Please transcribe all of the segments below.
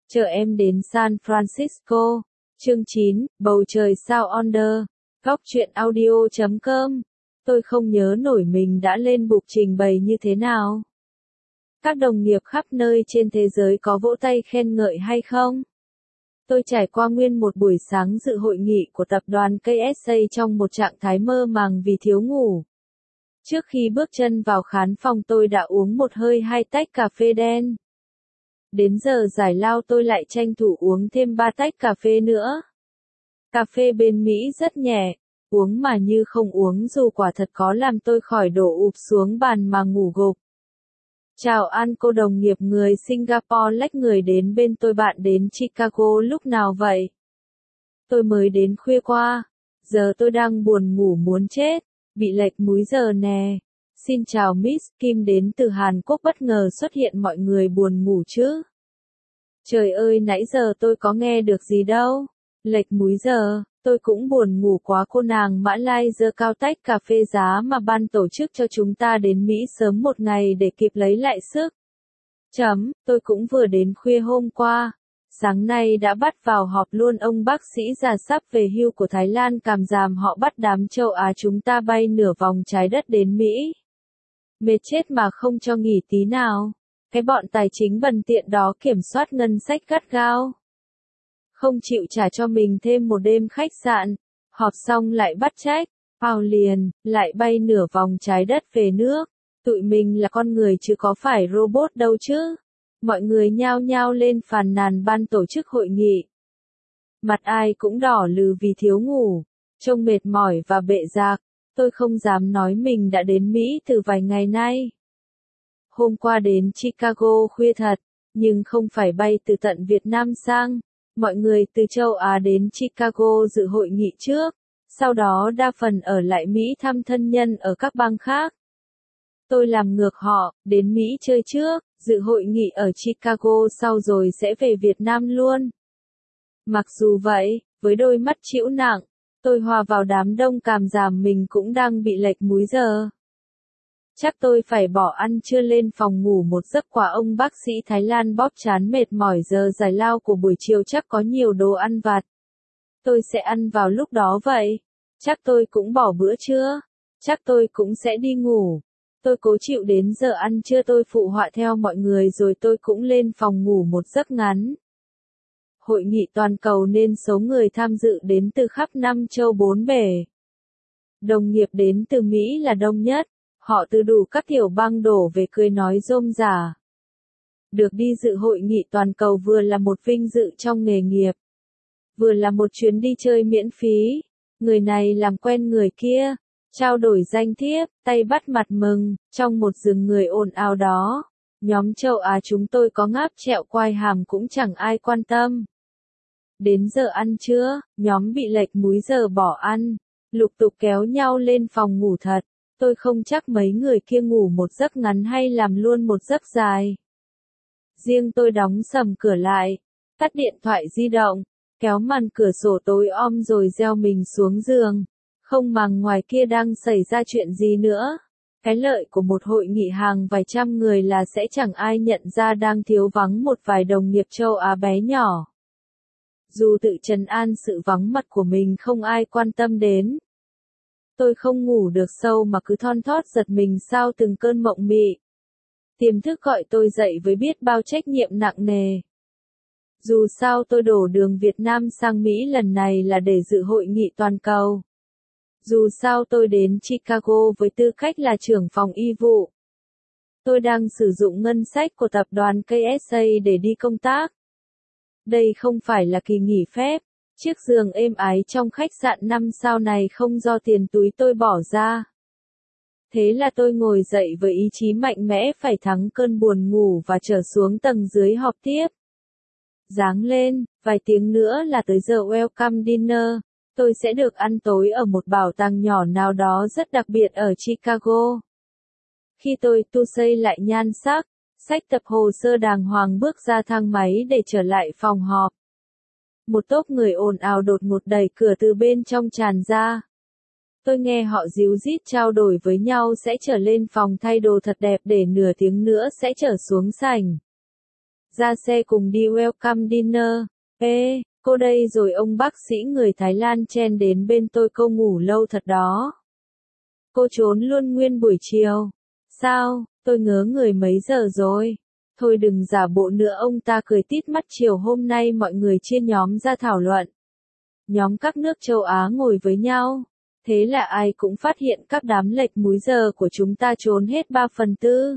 Chờ em đến San Francisco. Chương 9, Bầu trời sao Under. Góc truyện audio.com. Tôi không nhớ nổi mình đã lên bục trình bày như thế nào. Các đồng nghiệp khắp nơi trên thế giới có vỗ tay khen ngợi hay không? Tôi trải qua nguyên một buổi sáng dự hội nghị của tập đoàn KSA trong một trạng thái mơ màng vì thiếu ngủ. Trước khi bước chân vào khán phòng tôi đã uống một hơi 2 tách cà phê đen. Đến giờ giải lao tôi lại tranh thủ uống thêm 3 tách cà phê nữa. Cà phê bên Mỹ rất nhẹ, uống mà như không uống dù quả thật có làm tôi khỏi đổ ụp xuống bàn mà ngủ gục. Chào ăn cô đồng nghiệp người Singapore lách người đến bên tôi, bạn đến Chicago lúc nào vậy? Tôi mới đến khuya qua, giờ tôi đang buồn ngủ muốn chết, bị lệch múi giờ nè. Xin chào Miss Kim đến từ Hàn Quốc, bất ngờ xuất hiện, mọi người buồn ngủ chứ? Trời ơi, nãy giờ tôi có nghe được gì đâu. Lệch múi giờ, tôi cũng buồn ngủ quá. Cô nàng Mã Lai giơ cao tách cà phê giá mà ban tổ chức cho chúng ta đến Mỹ sớm một ngày để kịp lấy lại sức. Tôi cũng vừa đến khuya hôm qua. Sáng nay đã bắt vào họp luôn ông bác sĩ già sắp về hưu của Thái Lan càm ràm họ bắt đám châu Á chúng ta bay nửa vòng trái đất đến Mỹ. Mệt chết mà không cho nghỉ tí nào. Cái bọn tài chính bần tiện đó kiểm soát ngân sách gắt gao. Không chịu trả cho mình thêm một đêm khách sạn. Họp xong lại bắt trách. Vào liền, lại bay nửa vòng trái đất về nước. Tụi mình là con người chứ có phải robot đâu chứ. Mọi người nhao nhao lên phàn nàn ban tổ chức hội nghị. Mặt ai cũng đỏ lừ vì thiếu ngủ, trông mệt mỏi và bệ rạc. Tôi không dám nói mình đã đến Mỹ từ vài ngày nay. Hôm qua đến Chicago khuya thật, nhưng không phải bay từ tận Việt Nam sang. Mọi người từ châu Á đến Chicago dự hội nghị trước, sau đó đa phần ở lại Mỹ thăm thân nhân ở các bang khác. Tôi làm ngược họ, đến Mỹ chơi trước, dự hội nghị ở Chicago sau rồi sẽ về Việt Nam luôn. Mặc dù vậy, với đôi mắt trĩu nặng, tôi hòa vào đám đông càm ràm mình cũng đang bị lệch múi giờ. Chắc tôi phải bỏ ăn trưa lên phòng ngủ một giấc quá. Ông bác sĩ Thái Lan bóp trán mệt mỏi, giờ giải lao của buổi chiều chắc có nhiều đồ ăn vặt. Tôi sẽ ăn vào lúc đó vậy. Chắc tôi cũng bỏ bữa trưa. Chắc tôi cũng sẽ đi ngủ. Tôi cố chịu đến giờ ăn trưa tôi phụ họa theo mọi người rồi tôi cũng lên phòng ngủ một giấc ngắn. Hội nghị toàn cầu nên số người tham dự đến từ khắp 5 châu 4 bể. Đồng nghiệp đến từ Mỹ là đông nhất. Họ từ đủ các tiểu bang đổ về cười nói rôm rả. Được đi dự hội nghị toàn cầu vừa là một vinh dự trong nghề nghiệp, vừa là một chuyến đi chơi miễn phí. Người này làm quen người kia, trao đổi danh thiếp, tay bắt mặt mừng, trong một rừng người ồn ào đó. Nhóm châu Á chúng tôi có ngáp trẹo quai hàm cũng chẳng ai quan tâm. Đến giờ ăn trưa, nhóm bị lệch múi giờ bỏ ăn, lục tục kéo nhau lên phòng ngủ thật. Tôi không chắc mấy người kia ngủ một giấc ngắn hay làm luôn một giấc dài. Riêng tôi đóng sầm cửa lại, tắt điện thoại di động, kéo màn cửa sổ tối om rồi gieo mình xuống giường, không màng ngoài kia đang xảy ra chuyện gì nữa. Cái lợi của một hội nghị hàng vài trăm người là sẽ chẳng ai nhận ra đang thiếu vắng một vài đồng nghiệp châu Á bé nhỏ. Dù tự trấn an sự vắng mặt của mình không ai quan tâm đến. Tôi không ngủ được sâu mà cứ thon thót giật mình sau từng cơn mộng mị. Tiềm thức gọi tôi dậy với biết bao trách nhiệm nặng nề. Dù sao tôi đổ đường Việt Nam sang Mỹ lần này là để dự hội nghị toàn cầu. Dù sao tôi đến Chicago với tư cách là trưởng phòng y vụ. Tôi đang sử dụng ngân sách của tập đoàn KSA để đi công tác. Đây không phải là kỳ nghỉ phép. Chiếc giường êm ái trong khách sạn 5 sao này không do tiền túi tôi bỏ ra. Thế là tôi ngồi dậy với ý chí mạnh mẽ phải thắng cơn buồn ngủ và trở xuống tầng dưới họp tiếp. Giáng lên, vài tiếng nữa là tới giờ welcome dinner. Tôi sẽ được ăn tối ở một bảo tàng nhỏ nào đó rất đặc biệt ở Chicago. Khi tôi tu xây lại nhan sắc, xách tập hồ sơ đàng hoàng bước ra thang máy để trở lại phòng họp. Một tốp người ồn ào đột ngột đẩy cửa từ bên trong tràn ra. Tôi nghe họ díu dít trao đổi với nhau sẽ trở lên phòng thay đồ thật đẹp để nửa tiếng nữa sẽ trở xuống sảnh. ra xe cùng đi welcome dinner. Ê, cô đây rồi ông bác sĩ người Thái Lan chen đến bên tôi, cô ngủ lâu thật đó. Cô trốn luôn nguyên buổi chiều. Sao, tôi ngớ người mấy giờ rồi? Thôi đừng giả bộ nữa, ông ta cười tít mắt. Chiều hôm nay mọi người chia nhóm ra thảo luận. Nhóm các nước châu Á ngồi với nhau. Thế là ai cũng phát hiện các đám lệch múi giờ của chúng ta trốn hết 3/4.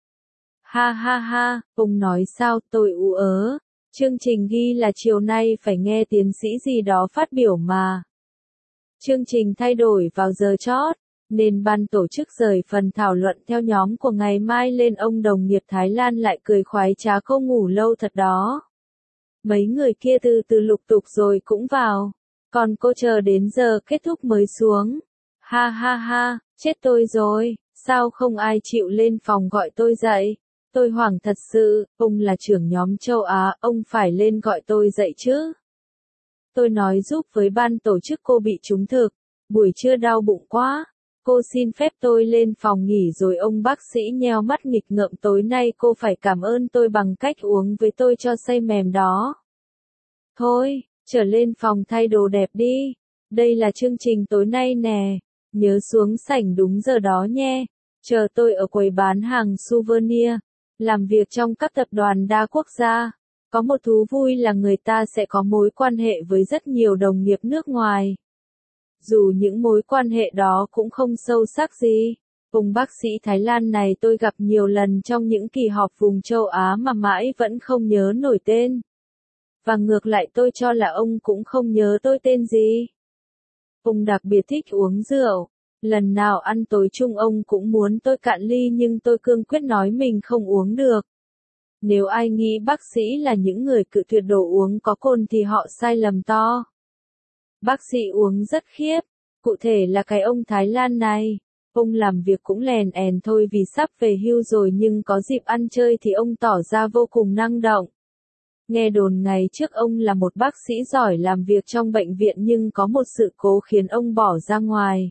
Ha ha ha, ông nói sao, tôi ú ớ. Chương trình ghi là chiều nay phải nghe tiến sĩ gì đó phát biểu mà. Chương trình thay đổi vào giờ chót, nên ban tổ chức rời phần thảo luận theo nhóm của ngày mai lên. Ông đồng nghiệp Thái Lan lại cười khoái trá, cô ngủ lâu thật đó. Mấy người kia từ từ lục tục rồi cũng vào. Còn cô chờ đến giờ kết thúc mới xuống. Ha ha ha, chết tôi rồi, sao không ai chịu lên phòng gọi tôi dậy? Tôi hoảng thật sự, ông là trưởng nhóm châu Á, ông phải lên gọi tôi dậy chứ. Tôi nói giúp với ban tổ chức cô bị trúng thực, buổi trưa đau bụng quá. Cô xin phép tôi lên phòng nghỉ rồi. Ông bác sĩ nheo mắt nghịch ngợm, tối nay cô phải cảm ơn tôi bằng cách uống với tôi cho say mềm đó. Thôi, trở lên phòng thay đồ đẹp đi. Đây là chương trình tối nay nè. Nhớ xuống sảnh đúng giờ đó nhé. Chờ tôi ở quầy bán hàng souvenir. Làm việc trong các tập đoàn đa quốc gia. Có một thú vui là người ta sẽ có mối quan hệ với rất nhiều đồng nghiệp nước ngoài. Dù những mối quan hệ đó cũng không sâu sắc gì. Ông bác sĩ Thái Lan này tôi gặp nhiều lần trong những kỳ họp vùng châu Á mà mãi vẫn không nhớ nổi tên. Và ngược lại tôi cho là ông cũng không nhớ tôi tên gì. Ông đặc biệt thích uống rượu. Lần nào ăn tối chung ông cũng muốn tôi cạn ly, nhưng tôi cương quyết nói mình không uống được. Nếu ai nghĩ bác sĩ là những người cự tuyệt đồ uống có cồn thì họ sai lầm to. Bác sĩ uống rất khiếp, cụ thể là cái ông Thái Lan này. Ông làm việc cũng lèn èn thôi vì sắp về hưu rồi, nhưng có dịp ăn chơi thì ông tỏ ra vô cùng năng động. Nghe đồn ngày trước ông là một bác sĩ giỏi làm việc trong bệnh viện, nhưng có một sự cố khiến ông bỏ ra ngoài.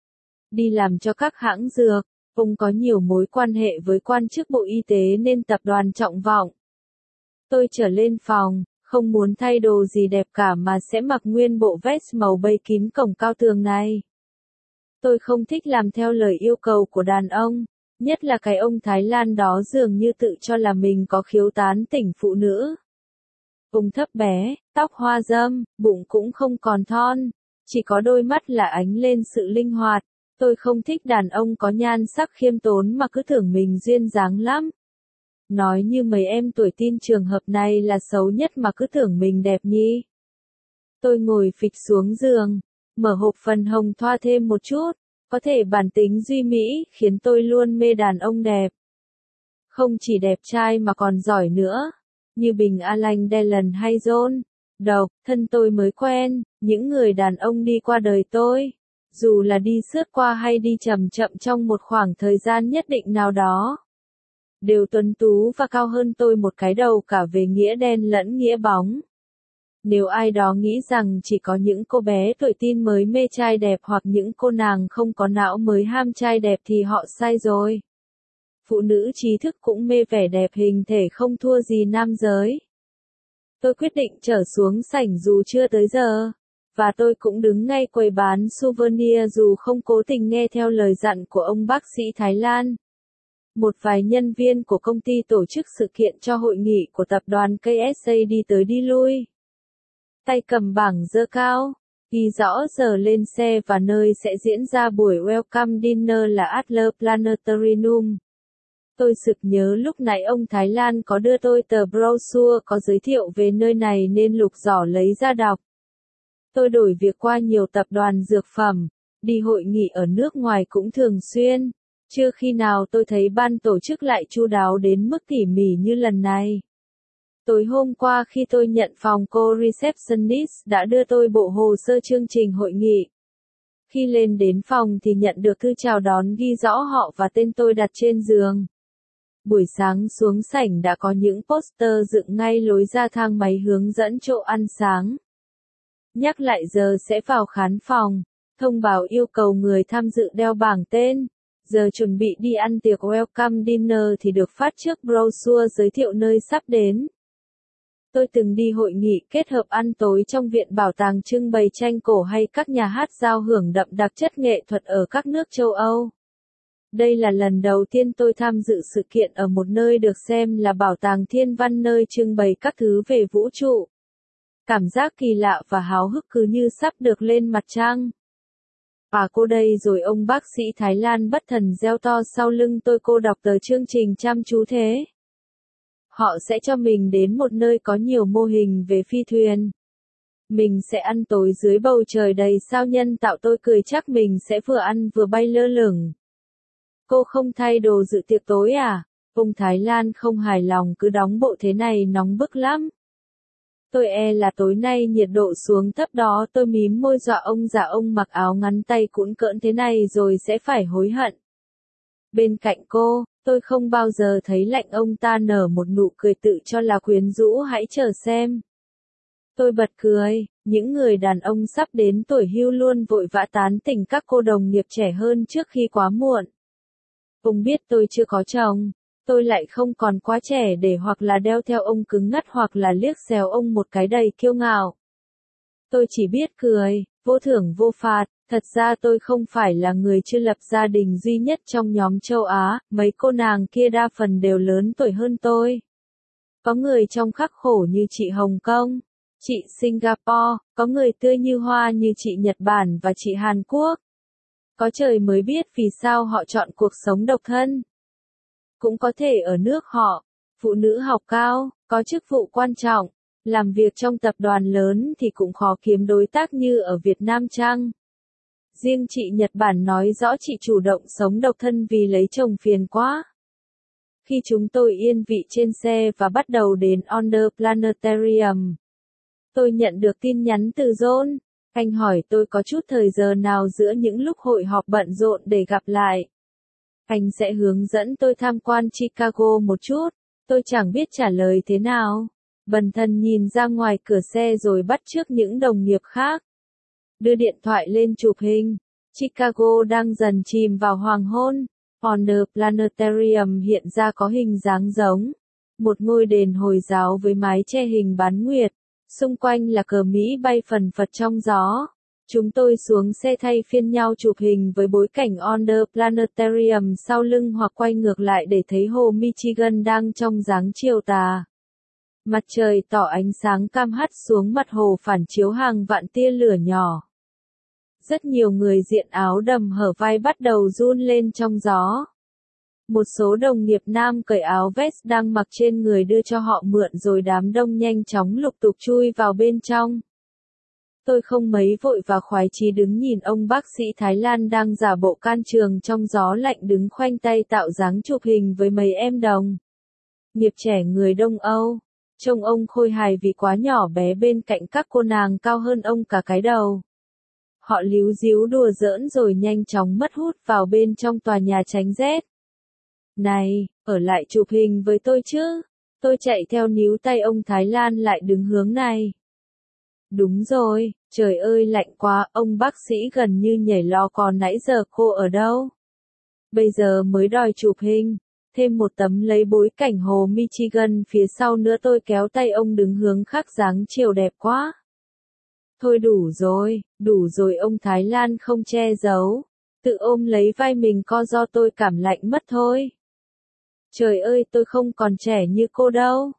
Đi làm cho các hãng dược. Ông có nhiều mối quan hệ với quan chức Bộ Y tế nên tập đoàn trọng vọng. Tôi trở lên phòng, không muốn thay đồ gì đẹp cả mà sẽ mặc nguyên bộ vest màu bây kín cổng cao tường này. Tôi không thích làm theo lời yêu cầu của đàn ông, nhất là cái ông Thái Lan đó dường như tự cho là mình có khiếu tán tỉnh phụ nữ. Ông thấp bé, tóc hoa râm, bụng cũng không còn thon, chỉ có đôi mắt là ánh lên sự linh hoạt. Tôi không thích đàn ông có nhan sắc khiêm tốn mà cứ tưởng mình duyên dáng lắm. Nói như mấy em tuổi tin trường hợp này là xấu nhất mà cứ tưởng mình đẹp nhỉ. Tôi ngồi phịch xuống giường, mở hộp phần hồng thoa thêm một chút. Có thể bản tính duy mỹ khiến tôi luôn mê đàn ông đẹp. Không chỉ đẹp trai mà còn giỏi nữa. Như Bình, Alain Delon hay John Độc, thân tôi mới quen, những người đàn ông đi qua đời tôi. Dù là đi sướt qua hay đi chậm chậm trong một khoảng thời gian nhất định nào đó. Đều tuấn tú và cao hơn tôi một cái đầu cả về nghĩa đen lẫn nghĩa bóng. Nếu ai đó nghĩ rằng chỉ có những cô bé tuổi teen mới mê trai đẹp hoặc những cô nàng không có não mới ham trai đẹp thì họ sai rồi. Phụ nữ trí thức cũng mê vẻ đẹp hình thể không thua gì nam giới. Tôi quyết định trở xuống sảnh dù chưa tới giờ. Và tôi cũng đứng ngay quầy bán souvenir dù không cố tình nghe theo lời dặn của ông bác sĩ Thái Lan. Một vài nhân viên của công ty tổ chức sự kiện cho hội nghị của tập đoàn KSA đi tới đi lui. Tay cầm bảng giơ cao, ghi rõ giờ lên xe và nơi sẽ diễn ra buổi welcome dinner là Adler Planetarium. Tôi sực nhớ lúc nãy ông Thái Lan có đưa tôi tờ brochure có giới thiệu về nơi này nên lục giỏ lấy ra đọc. Tôi đổi việc qua nhiều tập đoàn dược phẩm, đi hội nghị ở nước ngoài cũng thường xuyên. Chưa khi nào tôi thấy ban tổ chức lại chu đáo đến mức tỉ mỉ như lần này. Tối hôm qua khi tôi nhận phòng, cô receptionist đã đưa tôi bộ hồ sơ chương trình hội nghị. Khi lên đến phòng thì nhận được thư chào đón ghi rõ họ và tên tôi đặt trên giường. Buổi sáng xuống sảnh đã có những poster dựng ngay lối ra thang máy hướng dẫn chỗ ăn sáng. Nhắc lại giờ sẽ vào khán phòng, thông báo yêu cầu người tham dự đeo bảng tên. Giờ chuẩn bị đi ăn tiệc welcome dinner thì được phát trước brochure giới thiệu nơi sắp đến. Tôi từng đi hội nghị kết hợp ăn tối trong viện bảo tàng trưng bày tranh cổ hay các nhà hát giao hưởng đậm đặc chất nghệ thuật ở các nước châu Âu. Đây là lần đầu tiên tôi tham dự sự kiện ở một nơi được xem là bảo tàng thiên văn nơi trưng bày các thứ về vũ trụ. Cảm giác kỳ lạ và háo hức cứ như sắp được lên mặt trăng. À cô đây rồi, ông bác sĩ Thái Lan bất thần reo to sau lưng tôi, cô đọc tờ chương trình chăm chú thế. Họ sẽ cho mình đến một nơi có nhiều mô hình về phi thuyền. Mình sẽ ăn tối dưới bầu trời đầy sao nhân tạo, tôi cười chắc mình sẽ vừa ăn vừa bay lơ lửng. Cô không thay đồ dự tiệc tối à? Ông Thái Lan không hài lòng, cứ đóng bộ thế này nóng bức lắm. Tôi e là tối nay nhiệt độ xuống thấp đó, tôi mím môi dọa ông già, ông mặc áo ngắn tay cũn cỡn thế này rồi sẽ phải hối hận. Bên cạnh cô, tôi không bao giờ thấy lạnh, ông ta nở một nụ cười tự cho là quyến rũ, hãy chờ xem. Tôi bật cười, những người đàn ông sắp đến tuổi hưu luôn vội vã tán tỉnh các cô đồng nghiệp trẻ hơn trước khi quá muộn. Ông biết tôi chưa có chồng, tôi lại không còn quá trẻ để hoặc là đeo theo ông cứng ngắt hoặc là liếc xéo ông một cái đầy kiêu ngạo. Tôi chỉ biết cười, vô thưởng vô phạt, thật ra tôi không phải là người chưa lập gia đình duy nhất trong nhóm châu Á, mấy cô nàng kia đa phần đều lớn tuổi hơn tôi. Có người trông khắc khổ như chị Hồng Kông, chị Singapore, có người tươi như hoa như chị Nhật Bản và chị Hàn Quốc. Có trời mới biết vì sao họ chọn cuộc sống độc thân. Cũng có thể ở nước họ, phụ nữ học cao, có chức vụ quan trọng, làm việc trong tập đoàn lớn thì cũng khó kiếm đối tác như ở Việt Nam chăng? Riêng chị Nhật Bản nói rõ chị chủ động sống độc thân vì lấy chồng phiền quá. Khi chúng tôi yên vị trên xe và bắt đầu đến Onder Planetarium, tôi nhận được tin nhắn từ John. Anh hỏi tôi có chút thời giờ nào giữa những lúc hội họp bận rộn để gặp lại. Anh sẽ hướng dẫn tôi tham quan Chicago một chút. Tôi chẳng biết trả lời thế nào. Bần thần nhìn ra ngoài cửa xe rồi bắt chước những đồng nghiệp khác. Đưa điện thoại lên chụp hình. Chicago đang dần chìm vào hoàng hôn. Onder Planetarium hiện ra có hình dáng giống một ngôi đền Hồi giáo với mái che hình bán nguyệt. Xung quanh là cờ Mỹ bay phần phật trong gió. Chúng tôi xuống xe thay phiên nhau chụp hình với bối cảnh Onder Planetarium sau lưng hoặc quay ngược lại để thấy hồ Michigan đang trong dáng chiều tà. Mặt trời tỏ ánh sáng cam hắt xuống mặt hồ phản chiếu hàng vạn tia lửa nhỏ. Rất nhiều người diện áo đầm hở vai bắt đầu run lên trong gió. Một số đồng nghiệp nam cởi áo vest đang mặc trên người đưa cho họ mượn rồi đám đông nhanh chóng lục tục chui vào bên trong. Tôi không mấy vội và khoái chí đứng nhìn ông bác sĩ Thái Lan đang giả bộ can trường trong gió lạnh đứng khoanh tay tạo dáng chụp hình với mấy em đồng nghiệp trẻ người Đông Âu. Trông ông khôi hài vì quá nhỏ bé bên cạnh các cô nàng cao hơn ông cả cái đầu. Họ líu díu đùa giỡn rồi nhanh chóng mất hút vào bên trong tòa nhà tránh rét. Này, ở lại chụp hình với tôi chứ? Tôi chạy theo níu tay ông Thái Lan lại đứng hướng này. Đúng rồi, trời ơi lạnh quá, ông bác sĩ gần như nhảy lò, còn nãy giờ cô ở đâu? Bây giờ mới đòi chụp hình, thêm một tấm lấy bối cảnh hồ Michigan phía sau nữa. Tôi kéo tay ông đứng hướng khác, dáng chiều đẹp quá. Thôi đủ rồi, ông Thái Lan không che giấu, tự ôm lấy vai mình co do tôi cảm lạnh mất thôi. Trời ơi, tôi không còn trẻ như cô đâu.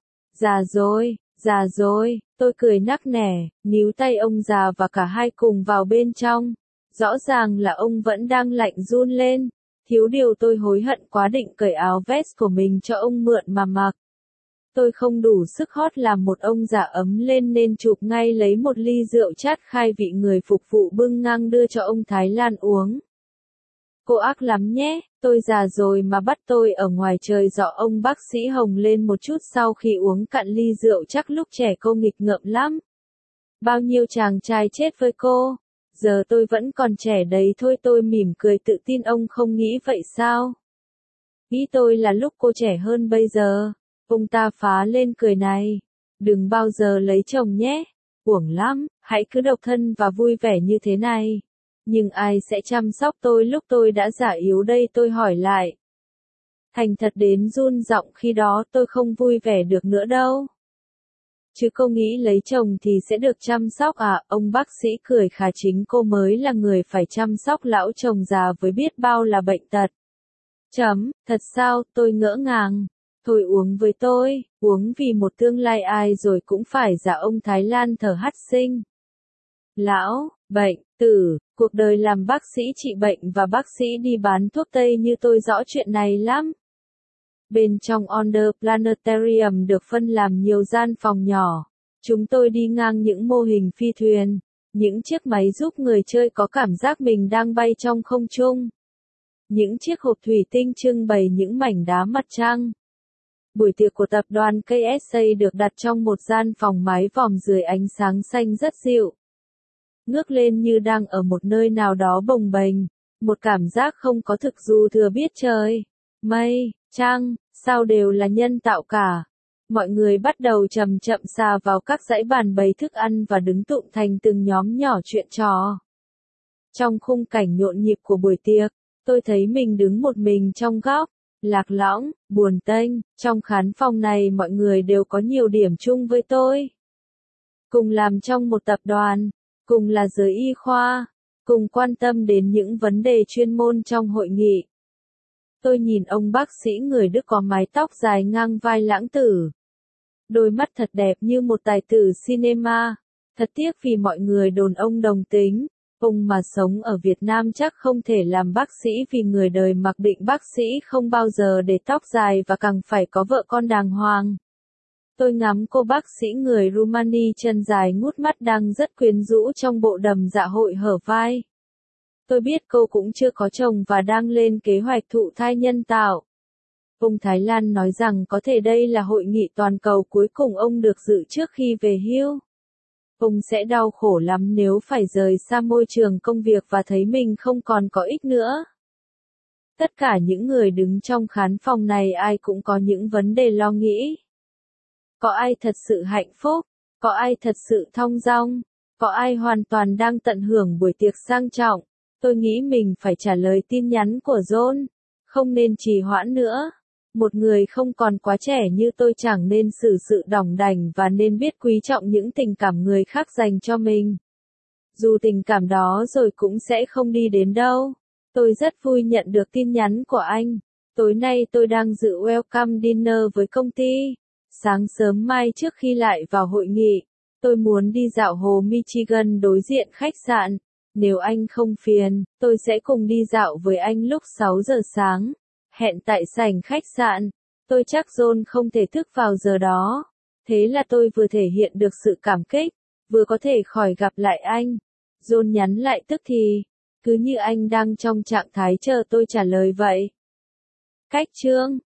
Già rồi, tôi cười nắc nẻ, níu tay ông già và cả hai cùng vào bên trong. Rõ ràng là ông vẫn đang lạnh run lên. Thiếu điều tôi hối hận quá, định cởi áo vest của mình cho ông mượn mà mặc. Tôi không đủ sức hót làm một ông già ấm lên nên chụp ngay lấy một ly rượu chát khai vị người phục vụ bưng ngang đưa cho ông Thái Lan uống. Cô ác lắm nhé, tôi già rồi mà bắt tôi ở ngoài trời dọ, ông bác sĩ hồng lên một chút sau khi uống cạn ly rượu chắc lúc trẻ cô nghịch ngợm lắm. Bao nhiêu chàng trai chết với cô, giờ tôi vẫn còn trẻ đấy thôi. Tôi mỉm cười tự tin, ông không nghĩ vậy sao? Nghĩ tôi là lúc cô trẻ hơn bây giờ. Ông ta phá lên cười này. Đừng bao giờ lấy chồng nhé, uổng lắm, hãy cứ độc thân và vui vẻ như thế này. Nhưng ai sẽ chăm sóc tôi lúc tôi đã già yếu đây, tôi hỏi lại. Thành thật đến run giọng, khi đó tôi không vui vẻ được nữa đâu. Chứ cô nghĩ lấy chồng thì sẽ được chăm sóc à? Ông bác sĩ cười khà, chính cô mới là người phải chăm sóc lão chồng già với biết bao là bệnh tật. Thật sao? Tôi ngỡ ngàng. Thôi uống với tôi, uống vì một tương lai ai rồi cũng phải già. Ông Thái Lan thở hắt sinh. Lão, bệnh, tử, cuộc đời làm bác sĩ trị bệnh và bác sĩ đi bán thuốc tây như tôi rõ chuyện này lắm. Bên trong Onder Planetarium được phân làm nhiều gian phòng nhỏ. Chúng tôi đi ngang những mô hình phi thuyền, những chiếc máy giúp người chơi có cảm giác mình đang bay trong không trung. Những chiếc hộp thủy tinh trưng bày những mảnh đá mặt trăng. Buổi tiệc của tập đoàn KSA được đặt trong một gian phòng mái vòm dưới ánh sáng xanh rất dịu. Ngước lên như đang ở một nơi nào đó bồng bềnh, một cảm giác không có thực dù thừa biết trời, mây, trăng, sao đều là nhân tạo cả. Mọi người bắt đầu chậm chậm xà vào các dãy bàn bày thức ăn và đứng tụm thành từng nhóm nhỏ chuyện trò. Trong khung cảnh nhộn nhịp của buổi tiệc, tôi thấy mình đứng một mình trong góc, lạc lõng, buồn tênh. Trong khán phòng này mọi người đều có nhiều điểm chung với tôi. Cùng làm trong một tập đoàn, cùng là giới y khoa, cùng quan tâm đến những vấn đề chuyên môn trong hội nghị. Tôi nhìn ông bác sĩ người Đức có mái tóc dài ngang vai lãng tử. Đôi mắt thật đẹp như một tài tử cinema. Thật tiếc vì mọi người đồn ông đồng tính. Ông mà sống ở Việt Nam chắc không thể làm bác sĩ vì người đời mặc định bác sĩ không bao giờ để tóc dài và càng phải có vợ con đàng hoàng. Tôi ngắm cô bác sĩ người Rumani chân dài ngút mắt đang rất quyến rũ trong bộ đầm dạ hội hở vai. Tôi biết cô cũng chưa có chồng và đang lên kế hoạch thụ thai nhân tạo. Ông Thái Lan nói rằng có thể đây là hội nghị toàn cầu cuối cùng ông được dự trước khi về hưu. Ông sẽ đau khổ lắm nếu phải rời xa môi trường công việc và thấy mình không còn có ích nữa. Tất cả những người đứng trong khán phòng này ai cũng có những vấn đề lo nghĩ. Có ai thật sự hạnh phúc? Có ai thật sự thong dong? Có ai hoàn toàn đang tận hưởng buổi tiệc sang trọng? Tôi nghĩ mình phải trả lời tin nhắn của John. Không nên trì hoãn nữa. Một người không còn quá trẻ như tôi chẳng nên xử sự đỏng đảnh và nên biết quý trọng những tình cảm người khác dành cho mình. Dù tình cảm đó rồi cũng sẽ không đi đến đâu. Tôi rất vui nhận được tin nhắn của anh. Tối nay tôi đang dự welcome dinner với công ty. Sáng sớm mai trước khi lại vào hội nghị, tôi muốn đi dạo hồ Michigan đối diện khách sạn. Nếu anh không phiền, tôi sẽ cùng đi dạo với anh lúc 6 giờ sáng. Hẹn tại sảnh khách sạn. Tôi chắc John không thể thức vào giờ đó. Thế là tôi vừa thể hiện được sự cảm kích, vừa có thể khỏi gặp lại anh. John nhắn lại tức thì, cứ như anh đang trong trạng thái chờ tôi trả lời vậy. Cách chương